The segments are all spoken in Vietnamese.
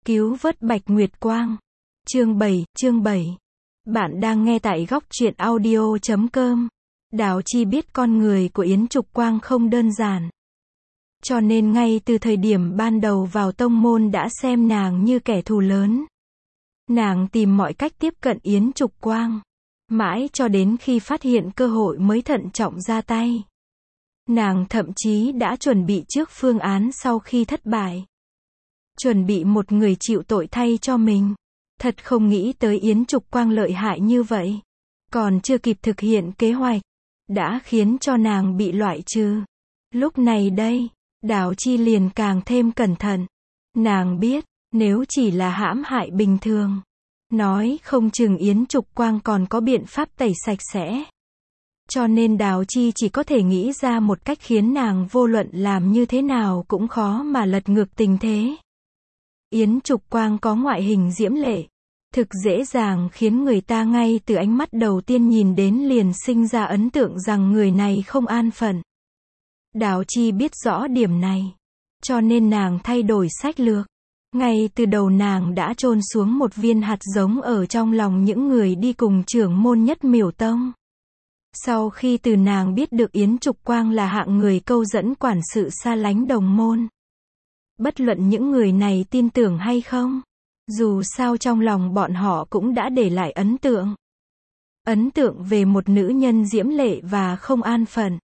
Cứu vớt Bạch Nguyệt Quang. Chương 7. Bạn đang nghe tại góc truyện audio.com. Đào Chi biết con người của Yến Trục Quang không đơn giản. Cho nên ngay từ thời điểm ban đầu vào tông môn đã xem nàng như kẻ thù lớn. Nàng tìm mọi cách tiếp cận Yến Trục Quang. Mãi cho đến khi phát hiện cơ hội mới thận trọng ra tay. Nàng thậm chí đã chuẩn bị trước phương án sau khi thất bại. Chuẩn bị một người chịu tội thay cho mình. Thật không nghĩ tới Yến Trục Quang lợi hại như vậy. Còn chưa kịp thực hiện kế hoạch, đã khiến cho nàng bị loại trừ. Lúc này đây, Đào Chi liền càng thêm cẩn thận. Nàng biết, nếu chỉ là hãm hại bình thường, nói không chừng Yến Trục Quang còn có biện pháp tẩy sạch sẽ. Cho nên Đào Chi chỉ có thể nghĩ ra một cách khiến nàng vô luận làm như thế nào cũng khó mà lật ngược tình thế. Yến Trục Quang có ngoại hình diễm lệ, thực dễ dàng khiến người ta ngay từ ánh mắt đầu tiên nhìn đến liền sinh ra ấn tượng rằng người này không an phận. Đào Chi biết rõ điểm này, cho nên nàng thay đổi sách lược. Ngay từ đầu nàng đã chôn xuống một viên hạt giống ở trong lòng những người đi cùng trưởng môn Nhất Miểu Tông. Sau khi từ nàng biết được Yến Trục Quang là hạng người câu dẫn quản sự xa lánh đồng môn. Bất luận những người này tin tưởng hay không, dù sao trong lòng bọn họ cũng đã để lại ấn tượng. Ấn tượng về một nữ nhân diễm lệ và không an phận.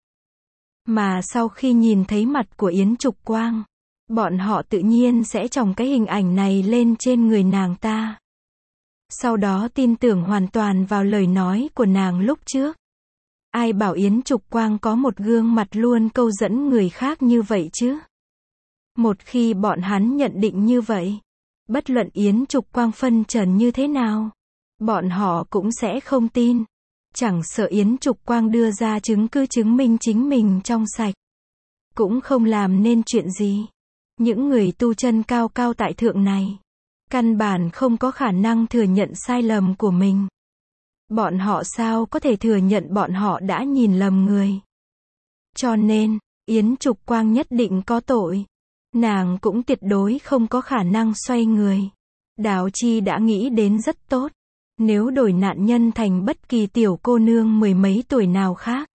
Mà sau khi nhìn thấy mặt của Yến Trục Quang, bọn họ tự nhiên sẽ chồng cái hình ảnh này lên trên người nàng ta. Sau đó tin tưởng hoàn toàn vào lời nói của nàng lúc trước. Ai bảo Yến Trục Quang có một gương mặt luôn câu dẫn người khác như vậy chứ? Một khi bọn hắn nhận định như vậy, bất luận Yến Trục Quang phân trần như thế nào, bọn họ cũng sẽ không tin. Chẳng sợ Yến Trục Quang đưa ra chứng cứ chứng minh chính mình trong sạch, cũng không làm nên chuyện gì. Những người tu chân cao cao tại thượng này, căn bản không có khả năng thừa nhận sai lầm của mình. Bọn họ sao có thể thừa nhận bọn họ đã nhìn lầm người. Cho nên, Yến Trục Quang nhất định có tội. Nàng cũng tuyệt đối không có khả năng xoay người. Đào Chi đã nghĩ đến rất tốt. Nếu đổi nạn nhân thành bất kỳ tiểu cô nương mười mấy tuổi nào khác,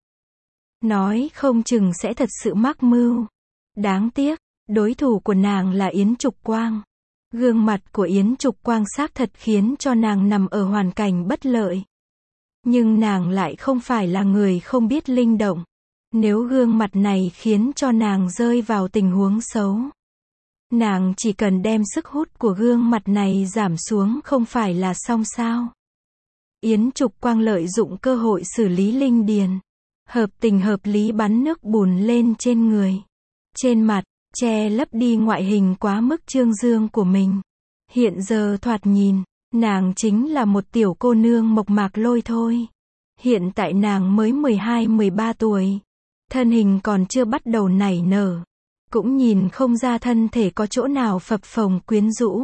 nói không chừng sẽ thật sự mắc mưu. Đáng tiếc, đối thủ của nàng là Yến Trục Quang. Gương mặt của Yến Trục Quang xác thật khiến cho nàng nằm ở hoàn cảnh bất lợi. Nhưng nàng lại không phải là người không biết linh động. Nếu gương mặt này khiến cho nàng rơi vào tình huống xấu, nàng chỉ cần đem sức hút của gương mặt này giảm xuống không phải là xong sao? Yến Trục Quang lợi dụng cơ hội xử lý linh điền, hợp tình hợp lý bắn nước bùn lên trên người, trên mặt, che lấp đi ngoại hình quá mức trương dương của mình. Hiện giờ thoạt nhìn, nàng chính là một tiểu cô nương mộc mạc lôi thôi. Hiện tại nàng mới 12-13 tuổi. Thân hình còn chưa bắt đầu nảy nở. Cũng nhìn không ra thân thể có chỗ nào phập phồng quyến rũ.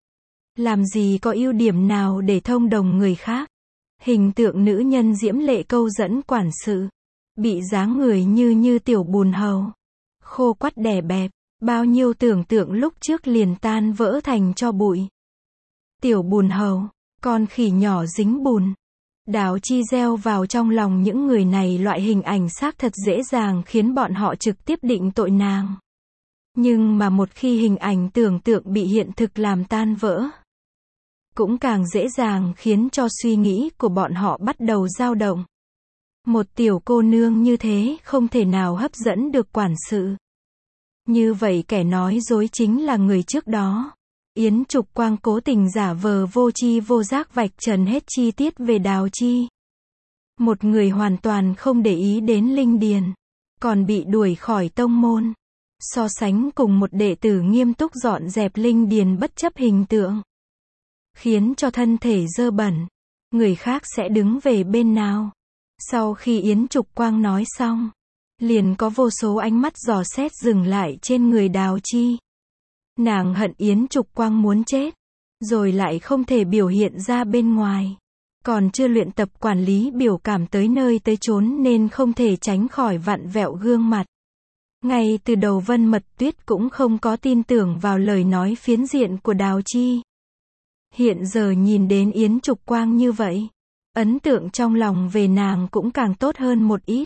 Làm gì có ưu điểm nào để thông đồng người khác. Hình tượng nữ nhân diễm lệ câu dẫn quản sự. Bị dáng người như tiểu bùn hầu. Khô quắt đè bẹp. Bao nhiêu tưởng tượng lúc trước liền tan vỡ thành tro bụi. Tiểu bùn hầu, con khỉ nhỏ dính bùn. Đào Chi gieo vào trong lòng những người này loại hình ảnh xác thật dễ dàng khiến bọn họ trực tiếp định tội nàng. Nhưng mà một khi hình ảnh tưởng tượng bị hiện thực làm tan vỡ, cũng càng dễ dàng khiến cho suy nghĩ của bọn họ bắt đầu dao động. Một tiểu cô nương như thế không thể nào hấp dẫn được quản sự. Như vậy kẻ nói dối chính là người trước đó. Yến Trục Quang cố tình giả vờ vô tri vô giác vạch trần hết chi tiết về Đào Chi. Một người hoàn toàn không để ý đến linh điền, còn bị đuổi khỏi tông môn. So sánh cùng một đệ tử nghiêm túc dọn dẹp linh điền bất chấp hình tượng, khiến cho thân thể dơ bẩn, người khác sẽ đứng về bên nào? Sau khi Yến Trục Quang nói xong, liền có vô số ánh mắt dò xét dừng lại trên người Đào Chi. Nàng hận Yến Trục Quang muốn chết, rồi lại không thể biểu hiện ra bên ngoài. Còn chưa luyện tập quản lý biểu cảm tới nơi tới chốn nên không thể tránh khỏi vặn vẹo gương mặt. Ngay từ đầu Vân Mật Tuyết cũng không có tin tưởng vào lời nói phiến diện của Đào Chi. Hiện giờ nhìn đến Yến Trục Quang như vậy, ấn tượng trong lòng về nàng cũng càng tốt hơn một ít.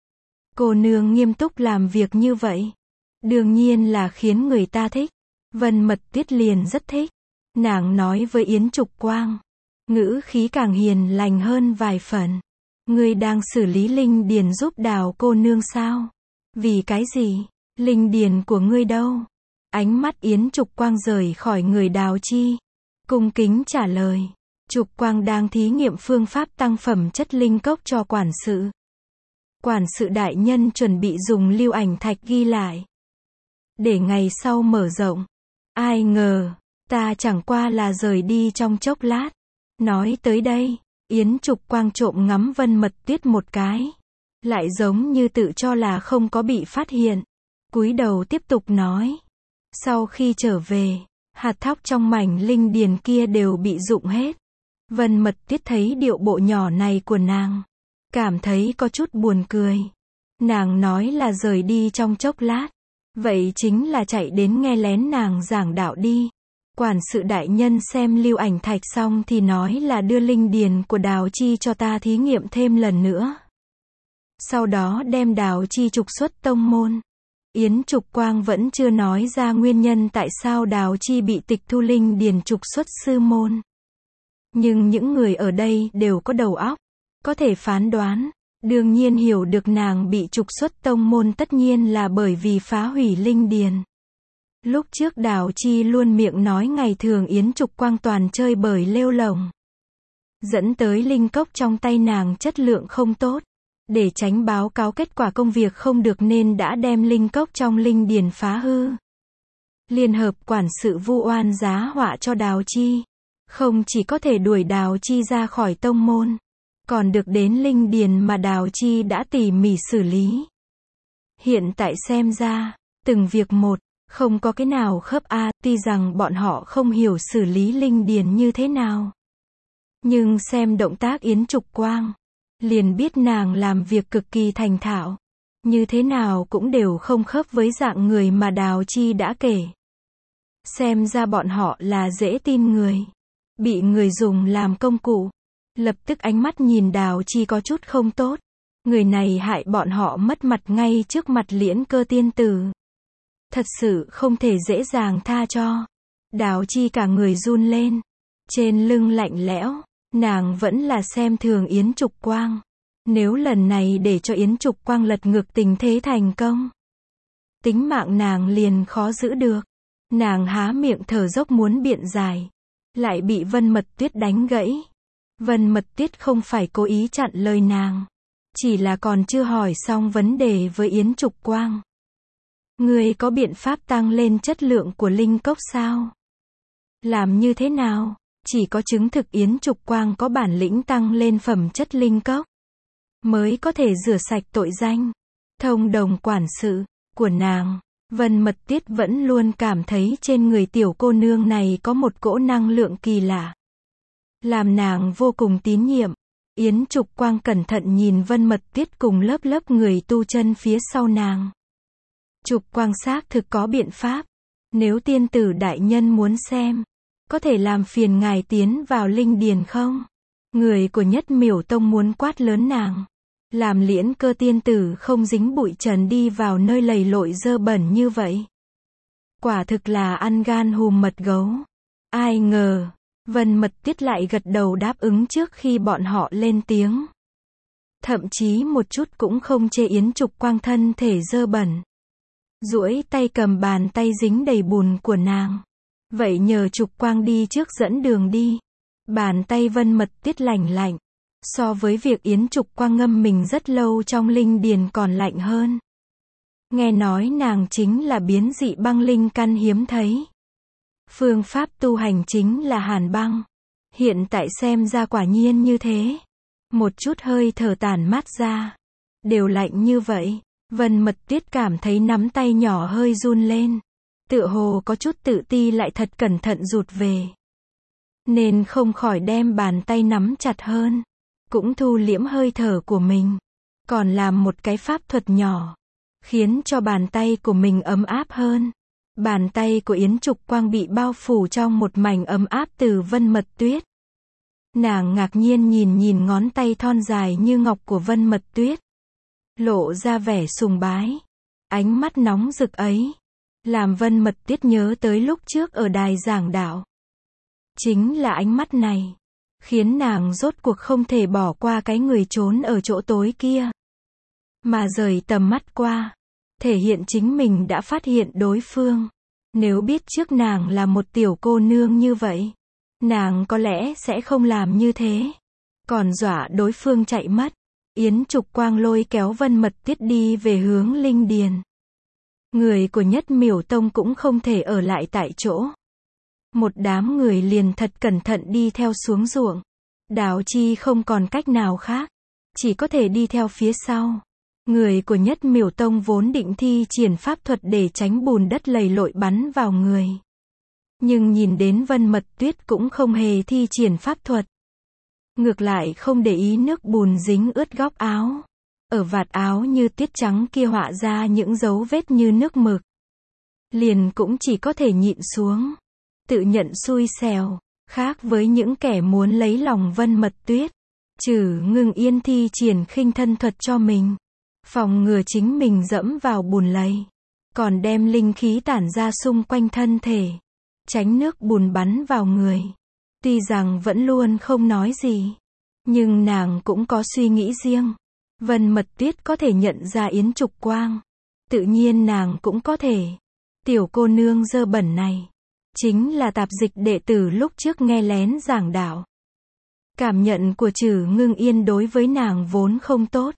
Cô nương nghiêm túc làm việc như vậy, đương nhiên là khiến người ta thích. Vân Mật Tuyết liền rất thích. Nàng nói với Yến Trục Quang, ngữ khí càng hiền lành hơn vài phần. Ngươi đang xử lý linh điền giúp Đào cô nương sao? Vì cái gì? Linh điền của ngươi đâu? Ánh mắt Yến Trục Quang rời khỏi người Đào Chi, cung kính trả lời. Trục Quang đang thí nghiệm phương pháp tăng phẩm chất linh cốc cho quản sự. Quản sự đại nhân chuẩn bị dùng lưu ảnh thạch ghi lại, để ngày sau mở rộng. Ai ngờ, ta chẳng qua là rời đi trong chốc lát. Nói tới đây, Yến Trục Quang trộm ngắm Vân Mật Tuyết một cái, lại giống như tự cho là không có bị phát hiện. Cúi đầu tiếp tục nói. Sau khi trở về, hạt thóc trong mảnh linh điền kia đều bị rụng hết. Vân Mật Tuyết thấy điệu bộ nhỏ này của nàng, cảm thấy có chút buồn cười. Nàng nói là rời đi trong chốc lát, vậy chính là chạy đến nghe lén nàng giảng đạo đi. Quản sự đại nhân xem lưu ảnh thạch xong thì nói là đưa linh điền của Đào Chi cho ta thí nghiệm thêm lần nữa. Sau đó đem Đào Chi trục xuất tông môn. Yến Trục Quang vẫn chưa nói ra nguyên nhân tại sao Đào Chi bị tịch thu linh điền trục xuất sư môn. Nhưng những người ở đây đều có đầu óc, có thể phán đoán, đương nhiên hiểu được nàng bị trục xuất tông môn tất nhiên là bởi vì phá hủy linh điền. Lúc trước Đào Chi luôn miệng nói ngày thường Yến Trục Quang toàn chơi bời lêu lổng, dẫn tới linh cốc trong tay nàng chất lượng không tốt. Để tránh báo cáo kết quả công việc không được nên đã đem linh cốc trong linh điền phá hư. Liên hợp quản sự vu oan giá họa cho Đào Chi. Không chỉ có thể đuổi Đào Chi ra khỏi tông môn, còn được đến linh điền mà Đào Chi đã tỉ mỉ xử lý. Hiện tại xem ra, từng việc một, không có cái nào khớp tuy rằng bọn họ không hiểu xử lý linh điền như thế nào. Nhưng xem động tác Yến Trục Quang, liền biết nàng làm việc cực kỳ thành thạo. Như thế nào cũng đều không khớp với dạng người mà Đào Chi đã kể. Xem ra bọn họ là dễ tin người, bị người dùng làm công cụ. Lập tức ánh mắt nhìn Đào Chi có chút không tốt. Người này hại bọn họ mất mặt ngay trước mặt Liễn Cơ tiên tử. Thật sự không thể dễ dàng tha cho. Đào Chi cả người run lên, trên lưng lạnh lẽo. Nàng vẫn là xem thường Yến Trục Quang. Nếu lần này để cho Yến Trục Quang lật ngược tình thế thành công, tính mạng nàng liền khó giữ được. Nàng há miệng thở dốc muốn biện giải, lại bị Vân Mật Tuyết đánh gãy. Vân Mật Tuyết không phải cố ý chặn lời nàng, chỉ là còn chưa hỏi xong vấn đề với Yến Trục Quang. Ngươi có biện pháp tăng lên chất lượng của linh cốc sao? Làm như thế nào? Chỉ có chứng thực Yến Trục Quang có bản lĩnh tăng lên phẩm chất linh cốc, mới có thể rửa sạch tội danh. Thông đồng quản sự của nàng, Vân Mật Tuyết vẫn luôn cảm thấy trên người tiểu cô nương này có một cỗ năng lượng kỳ lạ, làm nàng vô cùng tín nhiệm. Yến Trục Quang cẩn thận nhìn Vân Mật Tuyết cùng lớp lớp người tu chân phía sau nàng. Trục Quang xác thực có biện pháp. Nếu tiên tử đại nhân muốn xem, có thể làm phiền ngài tiến vào linh điền không? Người của Nhất Miểu Tông muốn quát lớn nàng, làm Liễn Cơ tiên tử không dính bụi trần đi vào nơi lầy lội dơ bẩn như vậy. Quả thực là ăn gan hùm mật gấu. Ai ngờ, Vân Mật Tuyết lại gật đầu đáp ứng trước khi bọn họ lên tiếng. Thậm chí một chút cũng không chê Yến Trục Quang thân thể dơ bẩn. Duỗi tay cầm bàn tay dính đầy bùn của nàng. Vậy nhờ Trục Quang đi trước dẫn đường đi. Bàn tay Vân Mật Tuyết lạnh lạnh. So với việc Yến Trục Quang ngâm mình rất lâu trong linh điền còn lạnh hơn. Nghe nói nàng chính là biến dị băng linh căn hiếm thấy. Phương pháp tu hành chính là hàn băng. Hiện tại xem ra quả nhiên như thế. Một chút hơi thở tản mát ra, đều lạnh như vậy. Vân Mật Tuyết cảm thấy nắm tay nhỏ hơi run lên. Tựa hồ có chút tự ti lại thật cẩn thận rụt về. Nên không khỏi đem bàn tay nắm chặt hơn. Cũng thu liễm hơi thở của mình. Còn làm một cái pháp thuật nhỏ. khiến cho bàn tay của mình ấm áp hơn. Bàn tay của Yến Trục Quang bị bao phủ trong một mảnh ấm áp từ Vân Mật Tuyết. Nàng ngạc nhiên nhìn ngón tay thon dài như ngọc của Vân Mật Tuyết. Lộ ra vẻ sùng bái. Ánh mắt nóng rực ấy, làm Vân Mật Tuyết nhớ tới lúc trước ở đài giảng đạo. Chính là ánh mắt này, khiến nàng rốt cuộc không thể bỏ qua cái người trốn ở chỗ tối kia. Mà rời tầm mắt qua, thể hiện chính mình đã phát hiện đối phương. Nếu biết trước nàng là một tiểu cô nương như vậy, nàng có lẽ sẽ không làm như thế. Còn dọa đối phương chạy mất. Yến Trục Quang lôi kéo Vân Mật Tuyết đi về hướng linh điền. Người của Nhất Miểu Tông cũng không thể ở lại tại chỗ. Một đám người liền thật cẩn thận đi theo xuống ruộng. Đào Chi không còn cách nào khác, chỉ có thể đi theo phía sau. Người của Nhất Miểu Tông vốn định thi triển pháp thuật để tránh bùn đất lầy lội bắn vào người. Nhưng nhìn đến Vân Mật Tuyết cũng không hề thi triển pháp thuật. Ngược lại không để ý nước bùn dính ướt góc áo. Ở vạt áo như tuyết trắng kia họa ra những dấu vết như nước mực. Liền cũng chỉ có thể nhịn xuống. Tự nhận xui xẻo. Khác với những kẻ muốn lấy lòng Vân Mật Tuyết. Trừ Ngưng Yên thi triển khinh thân thuật cho mình. Phòng ngừa chính mình dẫm vào bùn lầy. Còn đem linh khí tản ra xung quanh thân thể. Tránh nước bùn bắn vào người. Tuy rằng vẫn luôn không nói gì. Nhưng nàng cũng có suy nghĩ riêng. Vân Mật Tuyết có thể nhận ra Yến Trục Quang. Tự nhiên nàng cũng có thể. Tiểu cô nương dơ bẩn này. Chính là tạp dịch đệ tử lúc trước nghe lén giảng đạo. Cảm nhận của Trừ Ngưng Yên đối với nàng vốn không tốt.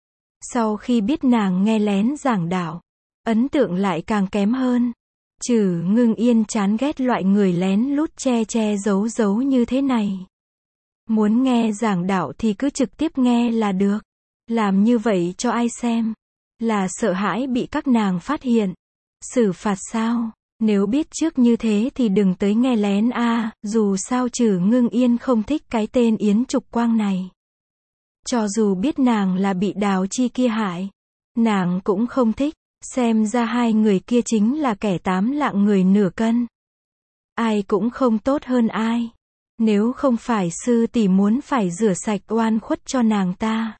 Sau khi biết nàng nghe lén giảng đạo, ấn tượng lại càng kém hơn. Trừ Ngưng Yên chán ghét loại người lén lút che giấu như thế này. Muốn nghe giảng đạo thì cứ trực tiếp nghe là được. Làm như vậy cho ai xem? Là sợ hãi bị các nàng phát hiện. Xử phạt sao? Nếu biết trước như thế thì đừng tới nghe lén a. Dù sao Trừ Ngưng Yên không thích cái tên Yến Trục Quang này. Cho dù biết nàng là bị Đào Chi kia hại, nàng cũng không thích. Xem ra hai người kia chính là kẻ tám lạng người nửa cân. Ai cũng không tốt hơn ai. Nếu không phải sư tỷ muốn phải rửa sạch oan khuất cho nàng ta,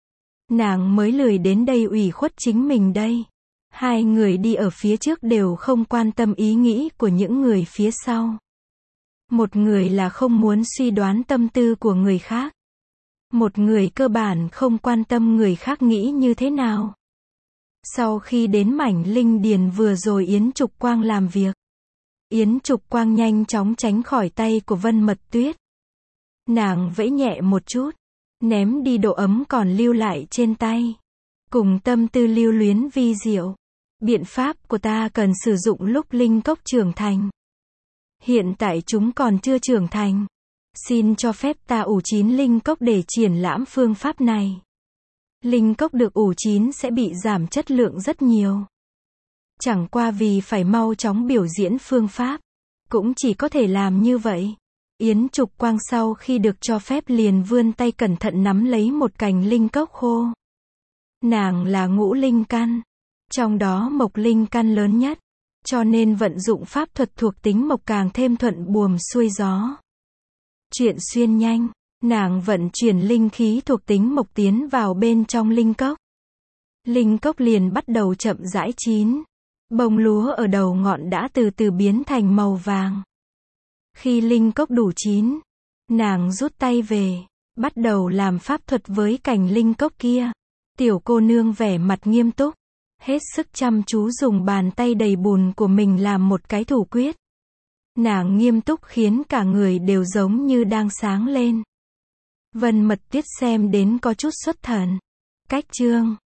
nàng mới lười đến đây ủy khuất chính mình đây. Hai người đi ở phía trước đều không quan tâm ý nghĩ của những người phía sau. Một người là không muốn suy đoán tâm tư của người khác. Một người cơ bản không quan tâm người khác nghĩ như thế nào. Sau khi đến mảnh linh điền vừa rồi Yến Trục Quang làm việc, Yến Trục Quang nhanh chóng tránh khỏi tay của Vân Mật Tuyết. Nàng vẫy nhẹ một chút, ném đi độ ấm còn lưu lại trên tay. Cùng tâm tư lưu luyến vi diệu. Biện pháp của ta cần sử dụng lúc linh cốc trưởng thành. Hiện tại chúng còn chưa trưởng thành. Xin cho phép ta ủ chín linh cốc để triển lãm phương pháp này. Linh cốc được ủ chín sẽ bị giảm chất lượng rất nhiều. Chẳng qua vì phải mau chóng biểu diễn phương pháp, cũng chỉ có thể làm như vậy. Yến Trục Quang sau khi được cho phép liền vươn tay cẩn thận nắm lấy một cành linh cốc khô. Nàng là ngũ linh căn, trong đó mộc linh căn lớn nhất, cho nên vận dụng pháp thuật thuộc tính mộc càng thêm thuận buồm xuôi gió. Chuyện xuyên nhanh, nàng vận chuyển linh khí thuộc tính mộc tiến vào bên trong linh cốc. Linh cốc liền bắt đầu chậm rãi chín. Bông lúa ở đầu ngọn đã từ từ biến thành màu vàng. Khi linh cốc đủ chín, nàng rút tay về, bắt đầu làm pháp thuật với cành linh cốc kia. Tiểu cô nương vẻ mặt nghiêm túc, hết sức chăm chú dùng bàn tay đầy bùn của mình làm một cái thủ quyết. Nàng nghiêm túc khiến cả người đều giống như đang sáng lên. Vân Mật Tuyết xem đến có chút xuất thần. Cách chương